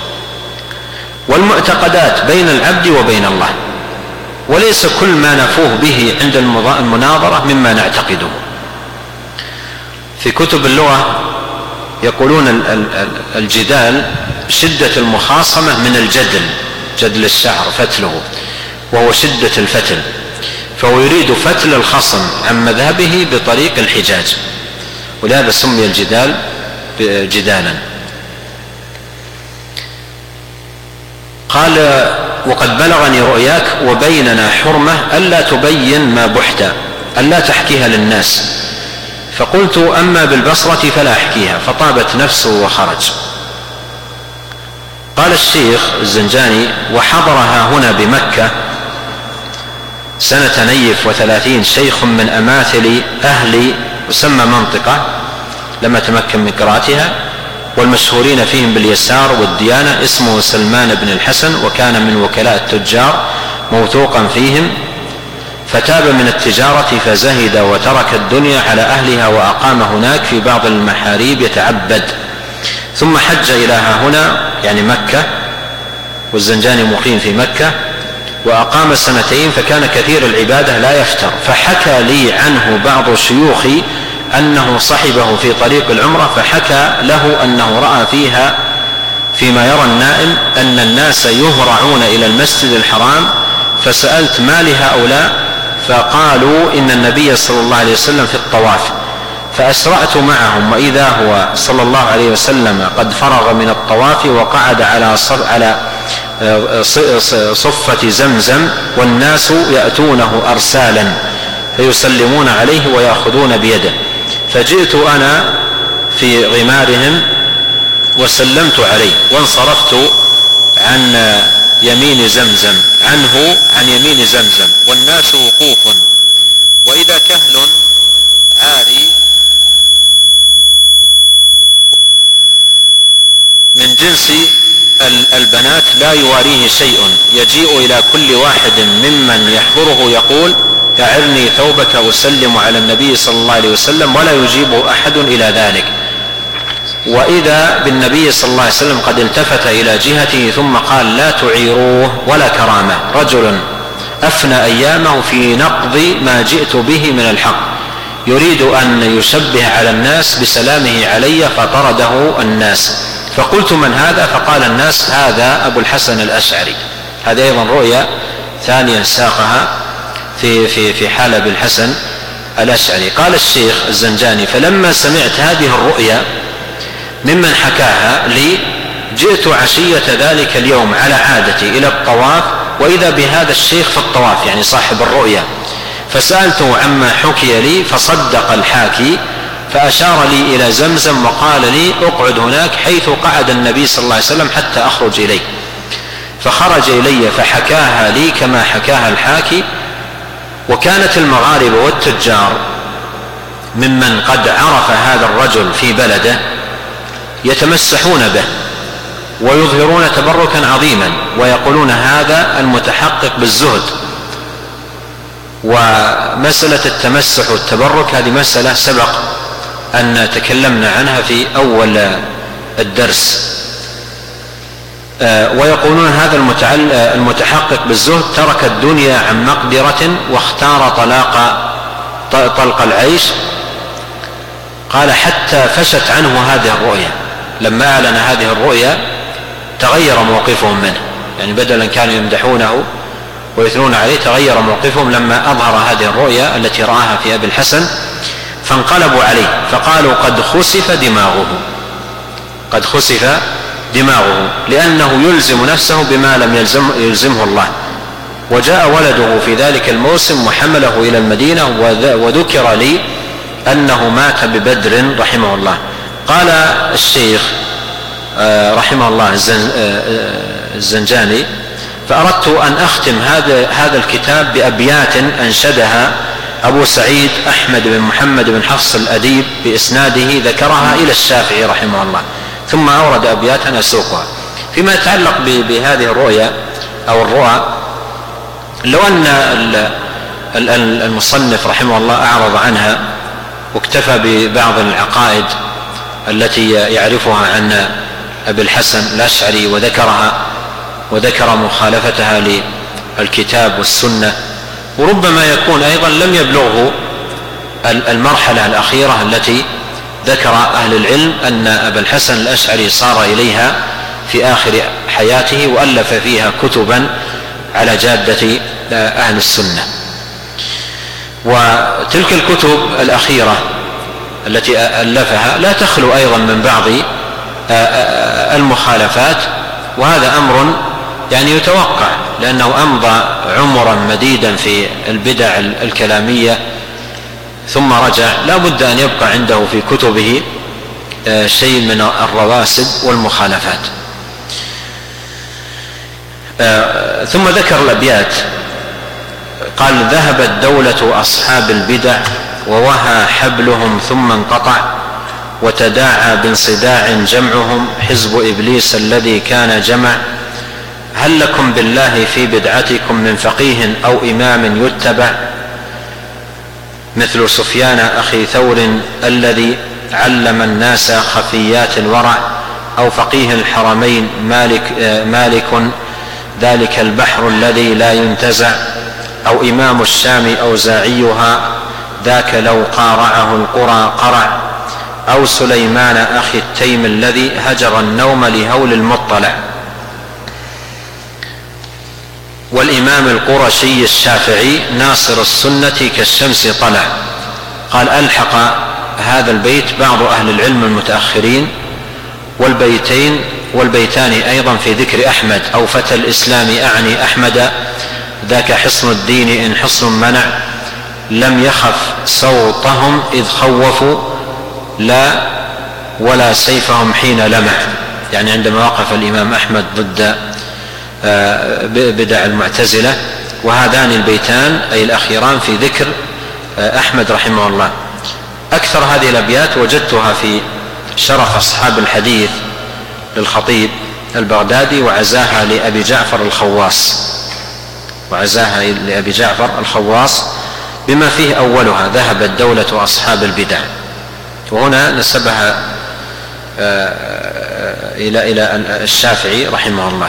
والمعتقدات بين العبد وبين الله، وليس كل ما نفوه به عند المناظرة مما نعتقده. في كتب اللغة يقولون الجدال شدة المخاصمة من الجدل، جدل الشعر فتله، وهو شدة الفتل، فهو يريد فتل الخصم عن مذهبه بطريق الحجاج، ولهذا سمي الجدال جدالا. قال: وقد بلغني رؤياك وبيننا حرمة ألا تبين ما بحت، ألا تحكيها للناس. فقلت: أما بالبصرة فلا أحكيها. فطابت نفسه وخرج. قال الشيخ الزنجاني: وحضرها هنا بمكة سنة نيف 30 شيخ من أماثل أهل وسمى منطقة لما تمكن من قراءتها، والمشهورين فيهم باليسار والديانة، اسمه سلمان بن الحسن، وكان من وكلاء التجار موثوقا فيهم، فتاب من التجارة فزهد وترك الدنيا على أهلها وأقام هناك في بعض المحاريب يتعبد، ثم حج إلى هنا يعني مكة، والزنجاني مقيم في مكة، وأقام 2 فكان كثير العبادة لا يفتر. فحكى لي عنه بعض شيوخي أنه صحبه في طريق العمرة، فحكى له أنه رأى فيها فيما يرى النائم أن الناس يهرعون إلى المسجد الحرام، فسألت ما لهؤلاء؟ فقالوا إن النبي صلى الله عليه وسلم في الطواف، فأسرعت معهم وإذا هو صلى الله عليه وسلم قد فرغ من الطواف وقعد على صفة زمزم، والناس يأتونه أرسالا فيسلمون عليه ويأخذون بيده، فجئت أنا في غمارهم وسلمت عليه وانصرفت عن يمين زمزم عن يمين زمزم والناس وقوف، وإذا كهل عاري من جنس البنات لا يواريه شيء، يجيء إلى كل واحد ممن يحضره يقول أعرني ثوبك أسلم على النبي صلى الله عليه وسلم، ولا يجيب أحد إلى ذلك. وإذا بالنبي صلى الله عليه وسلم قد التفت إلى جهته ثم قال لا تعيروه ولا كرامة، رجل أفنى أيامه في نقض ما جئت به من الحق، يريد أن يشبه على الناس بسلامه علي فطرده الناس. فقلت من هذا؟ فقال الناس هذا أبو الحسن الأشعري. هذه أيضا رؤيا ثانية ساقها في حال أبي الحسن الأشعري. قال الشيخ الزنجاني فلما سمعت هذه الرؤيا ممن حكاها لي جئت عشية ذلك اليوم على عادتي إلى الطواف، وإذا بهذا الشيخ في الطواف يعني صاحب الرؤيا، فسألته عما حكي لي فصدق الحاكي، فأشار لي إلى زمزم وقال لي اقعد هناك حيث قعد النبي صلى الله عليه وسلم حتى أخرج إليه. فخرج إلي فحكاها لي كما حكاها الحاكي. وكانت المغاربة والتجار ممن قد عرف هذا الرجل في بلده يتمسحون به ويظهرون تبركا عظيما ويقولون هذا المتحقق بالزهد. ومسألة التمسح والتبرك هذه مسألة سبق أن تكلمنا عنها في أول الدرس. ويقولون هذا المتحقق بالزهد ترك الدنيا عن مقدرة واختار طلق العيش. قال حتى فشت عنه هذه الرؤيا، لما أعلن هذه الرؤيا تغير موقفهم منه، يعني بدلا كانوا يمدحونه ويثنون عليه تغير موقفهم لما أظهر هذه الرؤيا التي رآها في أبي الحسن، فانقلبوا عليه فقالوا قد خسف دماغه لأنه يلزم نفسه بما لم يلزمه الله. وجاء ولده في ذلك الموسم وحمله إلى المدينة، وذكر لي أنه مات ببدر رحمه الله. قال الشيخ رحمه الله الزنجاني فأردت أن أختم هذا الكتاب بأبيات أنشدها أبو سعيد أحمد بن محمد بن حفص الأديب بإسناده ذكرها إلى الشافعي رحمه الله، ثم أورد أبياتا أسوقها. فيما يتعلق بهذه الرؤيا أو الرؤى، لو أن المصنف رحمه الله أعرض عنها واكتفى ببعض العقائد التي يعرفها عن أبي الحسن الأشعري وذكر مخالفتها للكتاب والسنة، وربما يكون أيضا لم يبلغه المرحلة الأخيرة التي ذكر أهل العلم أن أبا الحسن الأشعري صار إليها في آخر حياته وألف فيها كتبا على جادة أهل السنة. وتلك الكتب الأخيرة التي ألفها لا تخلو أيضا من بعض المخالفات، وهذا أمر يعني يتوقع لأنه أمضى عمرا مديدا في البدع الكلامية ثم رجع، لا بد أن يبقى عنده في كتبه شيء من الرواسب والمخالفات. ثم ذكر الأبيات قال ذهبت دولة أصحاب البدع ووهى حبلهم ثم انقطع، وتداعى بانصداع جمعهم حزب إبليس الذي كان جمع. هل لكم بالله في بدعتكم من فقيه أو إمام يتبع؟ مثل سفيان أخي ثور الذي علم الناس خفيات الورع، أو فقيه الحرمين مالك ذلك البحر الذي لا ينتزع، أو إمام الشام أوزاعيها ذاك لو قارعه القرى قرع، أو سليمان أخي التيم الذي هجر النوم لهول المطلع. والإمام القرشي الشافعي ناصر السنة كالشمس طلع. قال ألحق هذا البيت بعض أهل العلم المتأخرين، والبيتان أيضا في ذكر أحمد، أو فتى الإسلام أعني أحمد ذاك حصن الدين إن حصن منع، لم يخف صوتهم إذ خوفوا لا ولا سيفهم حين لمع. يعني عندما وقف الإمام أحمد ضد بدع المعتزلة. وهذان البيتان أي الأخيران في ذكر أحمد رحمه الله. أكثر هذه الأبيات وجدتها في شرف أصحاب الحديث للخطيب البغدادي، وعزاها لأبي جعفر الخواص بما فيه أولها ذهبت دولة أصحاب البدع، وهنا نسبها إلى الشافعي رحمه الله.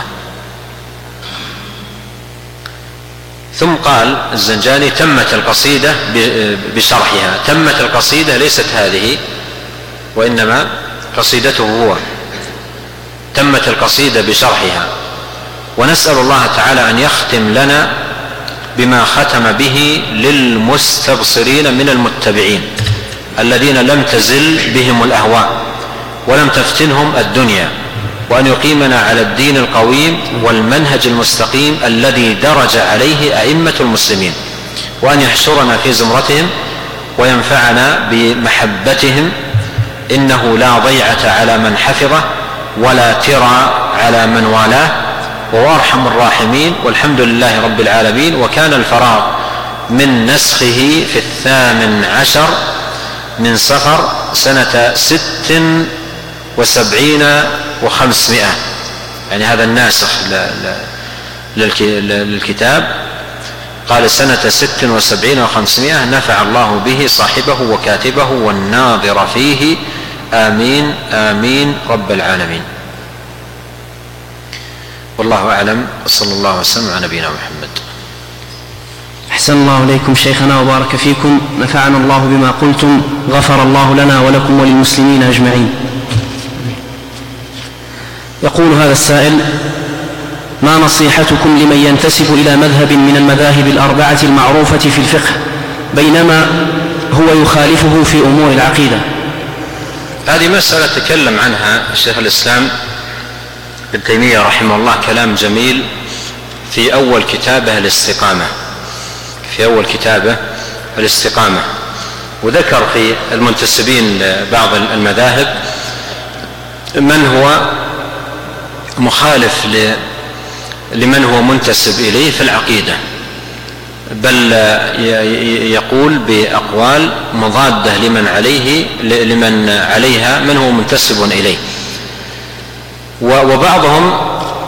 ثم قال الزنجاني تمت القصيدة بشرحها. تمت القصيدة ليست هذه، وإنما قصيدته هو، تمت القصيدة بشرحها. ونسأل الله تعالى أن يختم لنا بما ختم به للمستبصرين من المتبعين الذين لم تزل بهم الأهواء ولم تفتنهم الدنيا، وأن يقيمنا على الدين القويم والمنهج المستقيم الذي درج عليه أئمة المسلمين، وأن يحشرنا في زمرتهم وينفعنا بمحبتهم، إنه لا ضيعة على من حفظه ولا ترى على من والاه، وهو أرحم الراحمين. والحمد لله رب العالمين. وكان الفراغ من نسخه في 18 من صفر سنة 76 و500، يعني هذا الناسخ للكتاب قال سنة 76 و500. نفع الله به صاحبه وكاتبه والناظر فيه، آمين آمين رب العالمين. والله أعلم، وصلى الله وسلم على نبينا محمد. أحسن الله إليكم شيخنا وبارك فيكم، نفعنا الله بما قلتم، غفر الله لنا ولكم وللمسلمين أجمعين. يقول هذا السائل: ما نصيحتكم لمن ينتسب إلى مذهب من المذاهب الأربعة المعروفة في الفقه بينما هو يخالفه في أمور العقيدة؟ هذه مسألة تكلم عنها الشيخ الإسلام ابن تيمية رحمه الله كلام جميل في أول كتابه الاستقامة، وذكر في المنتسبين لبعض المذاهب من هو مخالف لمن هو منتسب إليه في العقيدة، بل يقول بأقوال مضادة لمن عليها من هو منتسب إليه. وبعضهم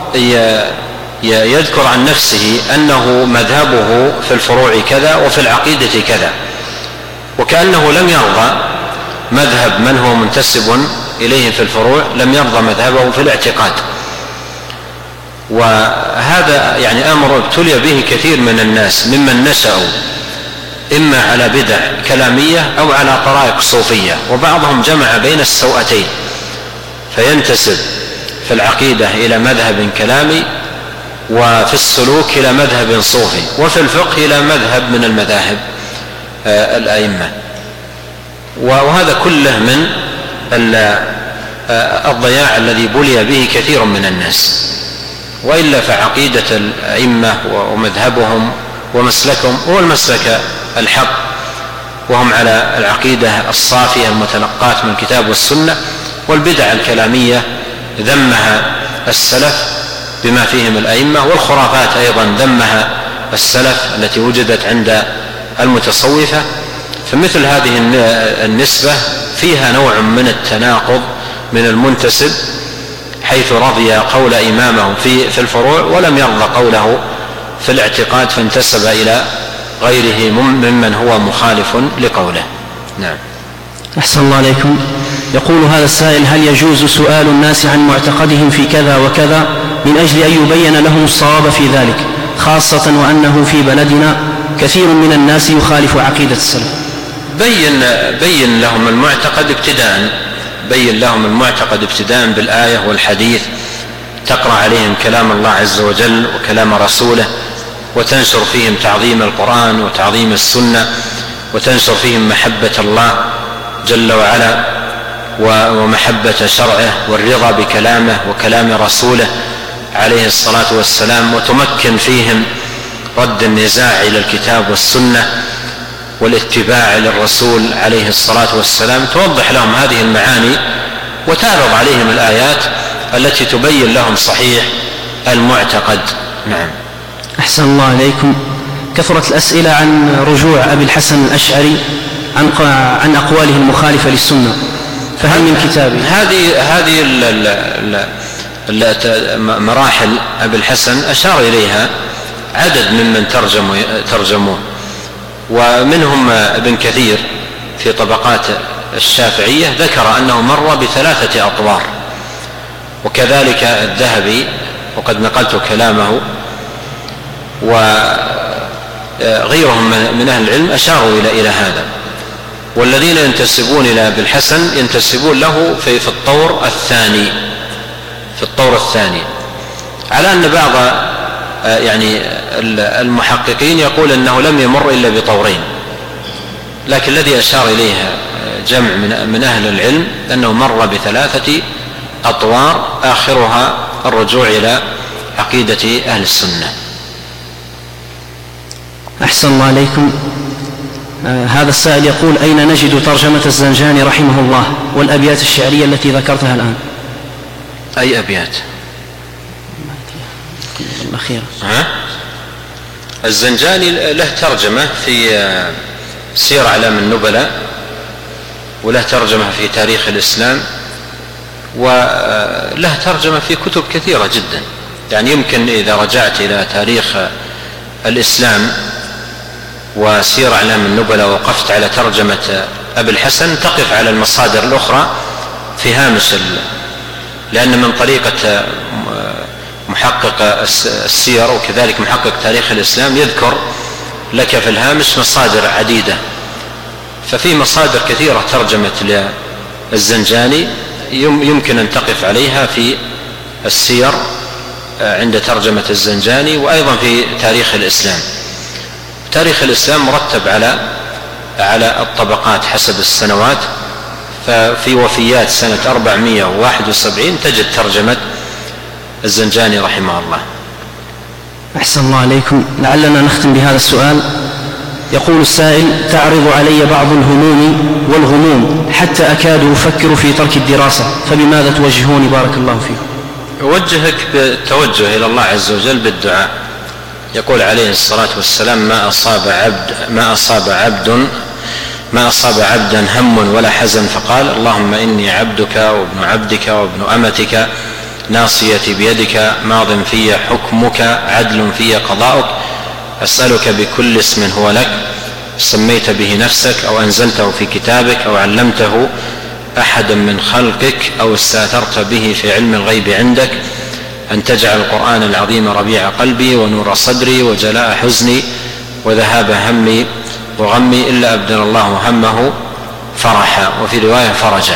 يذكر عن نفسه أنه مذهبه في الفروع كذا وفي العقيدة كذا، وكأنه لم يرضى مذهب من هو منتسب إليه في الفروع، لم يرضى مذهبه في الاعتقاد. وهذا يعني أمر ابتلي به كثير من الناس ممن نشأوا إما على بدع كلامية أو على طرائق صوفية، وبعضهم جمع بين السوءتين، فينتسب في العقيدة إلى مذهب كلامي، وفي السلوك إلى مذهب صوفي، وفي الفقه إلى مذهب من المذاهب الأئمة. وهذا كله من الضياع الذي بلي به كثير من الناس. وإلا فعقيدة الأئمة ومذهبهم ومسلكهم هو المسلك الحق، وهم على العقيدة الصافية المتلقاة من الكتاب والسنة. والبدع الكلامية ذمها السلف بما فيهم الأئمة، والخرافات أيضا ذمها السلف التي وجدت عند المتصوفة. فمثل هذه النسبة فيها نوع من التناقض من المنتسب، حيث رضي قول إمامه في الفروع ولم يرضى قوله في الاعتقاد، فانتسب إلى غيره ممن هو مخالف لقوله. نعم. أحسن الله عليكم. يقول هذا السائل: هل يجوز سؤال الناس عن معتقدهم في كذا وكذا من أجل أن يبين لهم الصواب في ذلك، خاصة وأنه في بلدنا كثير من الناس يخالف عقيدة السلف؟ بين لهم المعتقد ابتداء، بين لهم المعتقد ابتداء بالآية والحديث، تقرأ عليهم كلام الله عز وجل وكلام رسوله، وتنشر فيهم تعظيم القرآن وتعظيم السنة، وتنشر فيهم محبة الله جل وعلا ومحبة شرعه والرضا بكلامه وكلام رسوله عليه الصلاة والسلام، وتمكن فيهم رد النزاع إلى الكتاب والسنة والاتباع للرسول عليه الصلاة والسلام. توضح لهم هذه المعاني وتعرض عليهم الآيات التي تبين لهم صحيح المعتقد. نعم. أحسن الله عليكم. كثرت الأسئلة عن رجوع أبي الحسن الأشعري عن أقواله المخالفة للسنة، فهل من كتابه؟ هذه مراحل أبي الحسن أشار إليها عدد ممن ترجموه، ومنهم ابن كثير في طبقات الشافعية ذكر أنه مر ب3 أطوار، وكذلك الذهبي، وقد نقلت كلامه، وغيرهم من أهل العلم أشاروا إلى هذا. والذين ينتسبون إلى أبي الحسن ينتسبون له في الطور الثاني، على أن بعض المحققين يقول أنه لم يمر إلا بطورين، لكن الذي أشار إليها جمع من أهل العلم أنه مر ب3 أطوار آخرها الرجوع إلى عقيدة أهل السنة. أحسن الله عليكم. هذا السائل يقول: أين نجد ترجمة الزنجاني رحمه الله والأبيات الشعرية التي ذكرتها الآن؟ أي أبيات؟ الأخيرة. الزنجاني له ترجمة في سير أعلام النبلاء، وله ترجمة في تاريخ الإسلام، وله ترجمة في كتب كثيرة جدا. يعني يمكن إذا رجعت إلى تاريخ الإسلام وسير أعلام النبلاء ووقفت على ترجمة أبي الحسن تقف على المصادر الأخرى في هامش، لأن من طريقة محقق السير وكذلك محقق تاريخ الإسلام يذكر لك في الهامش مصادر عديدة، ففي مصادر كثيرة ترجمت للزنجاني يمكن أن تقف عليها في السير عند ترجمة الزنجاني، وأيضا في تاريخ الإسلام. تاريخ الإسلام مرتب على الطبقات حسب السنوات، ففي وفيات سنة 471 تجد ترجمة الزنجاني رحمه الله. أحسن الله عليكم. لعلنا نختم بهذا السؤال. يقول السائل: تعرض علي بعض الهموم والغموم حتى أكاد أفكر في ترك الدراسة، فبماذا توجهوني بارك الله فيكم؟ أوجهك بالتوجه إلى الله عز وجل بالدعاء. يقول عليه الصلاة والسلام: ما أصاب عبدا هم ولا حزن فقال اللهم إني عبدك وابن عبدك وابن أمتك ناصيتي بيدك ماض في حكمك عدل في قضاؤك أسألك بكل اسم هو لك سميت به نفسك أو أنزلته في كتابك أو علمته أحدا من خلقك أو استأثرت به في علم الغيب عندك أن تجعل القرآن العظيم ربيع قلبي ونور صدري وجلاء حزني وذهاب همي وغمي إلا أبدل الله همه فرحا، وفي رواية فرجا.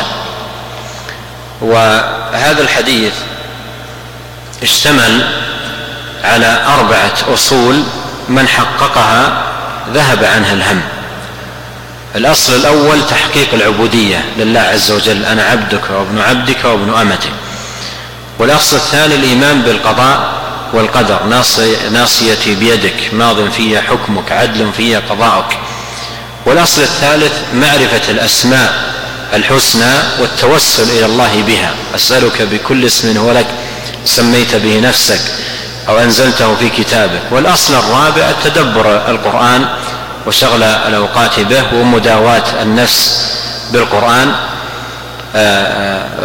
وهذا الحديث اشتمل على 4 أصول من حققها ذهب عنها الهم. الأصل الأول تحقيق العبودية لله عز وجل، أنا عبدك وابن عبدك وابن أمتك. والأصل الثاني الإيمان بالقضاء والقدر، ناصيتي بيدك ماض في حكمك عدل في قضاءك. والأصل الثالث معرفة الأسماء الحسنى والتوسل إلى الله بها، أسألك بكل اسم هو لك سميت به نفسك أو أنزلته في كتابك. والأصل الرابع تدبر القرآن وشغل الأوقات به ومداواة النفس بالقرآن،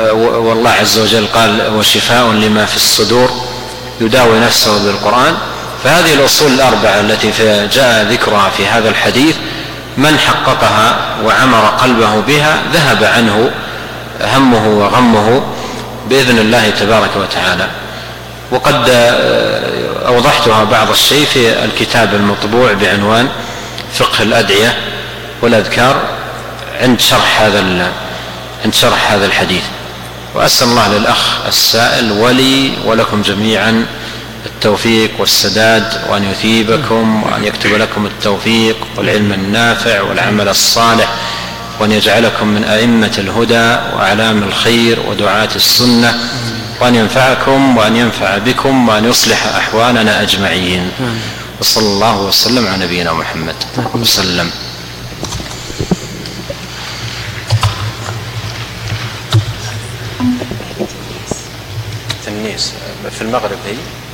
والله عز وجل قال وشفاء لما في الصدور، يداوي نفسه بالقرآن. فهذه الأصول الأربعة التي جاء ذكرها في هذا الحديث من حققها وعمر قلبه بها ذهب عنه همه وغمه بإذن الله تبارك وتعالى. وقد أوضحتها بعض الشيء في الكتاب المطبوع بعنوان فقه الأدعية والأذكار عند شرح هذا الحديث. وأسأل الله للأخ السائل ولي ولكم جميعا التوفيق والسداد، وأن يثيبكم وأن يكتب لكم التوفيق والعلم النافع والعمل الصالح، وأن يجعلكم من أئمة الهدى وأعلام الخير ودعاة السنة، وأن ينفعكم وأن ينفع بكم وأن يصلح أحوالنا أجمعين. وصلى الله وسلم على نبينا محمد وسلم. تنيس في المغرب هي